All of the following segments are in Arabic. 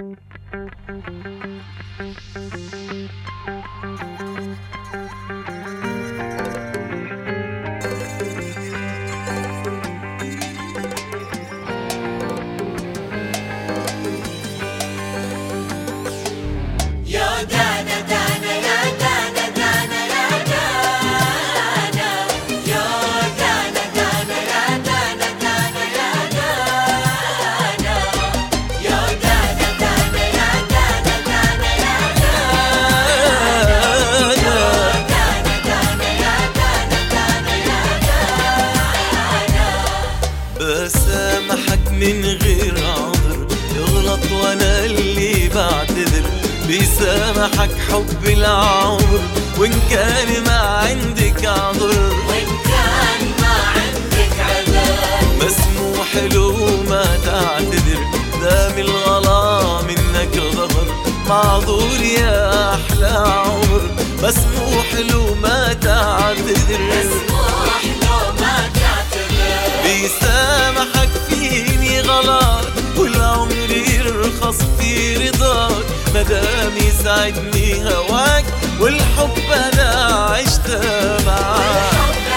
بسامحك من غير عذر، يغلط وانا اللي بعتذر. بيسامحك حب العمر وان كان ما عندك عذر، وإن كان ما عندك عذر مسموح له ما تعتذر. دام الغلا منك ظهر، معذور يا احلى عمر. مسموح له ما تعتذر، مسموح له ما تعتذر. بيسامحك فيني غلط والعمر يرخص في رضاك. مدام يسعدني هواك والحب انا عشت معاك.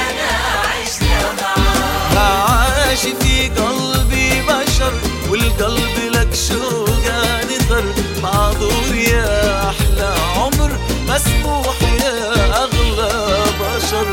ما عاش في قلبي بشر والقلب لك شوقه نثر. معذور يا احلى عمر، مسموح يا اغلى بشر.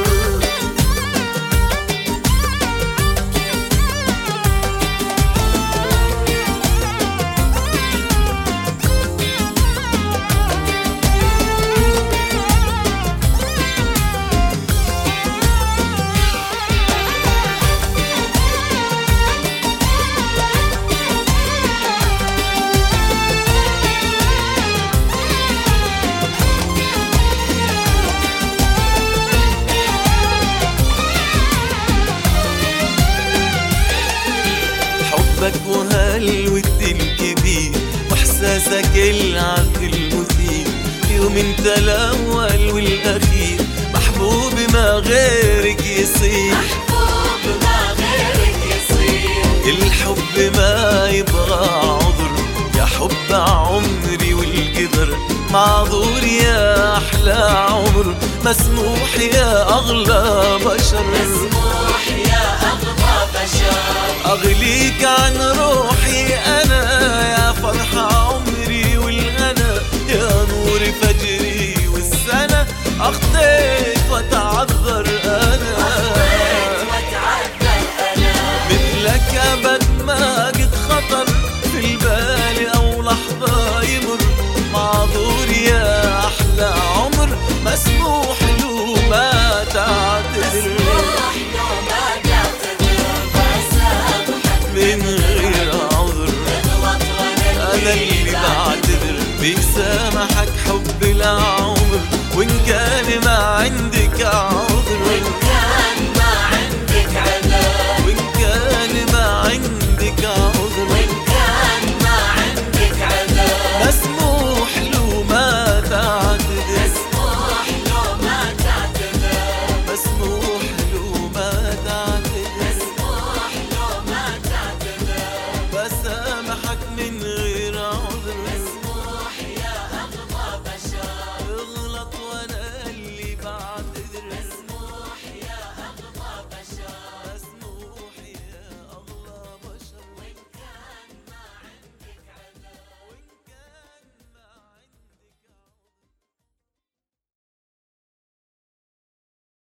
حبك وهالود الكبير واحساسك العذب المثير. يوم انت الاول والاخير، محبوب ما غيرك يصير. محبوب ما غيرك يصير. الحب ما يبغى عذر، يا حب عمري والقدر. معذور يا احلى عمر، مسموح يا اغلى بشر. مسموح يا أغلى بشر. أغليك عن روحي أنا، يا فرح عمري والغنى. يا نور فجري والسنة، أخطيت وأتعذر أنا. مثلك أبد ما قد خطر في البال أو لحظة يمر. معذور يا أحلى عمر، مسموح له ما تعتذر. من غير عذر أنا اللي بعتذر. بيسامحك حب العمر وإن كان ما عندي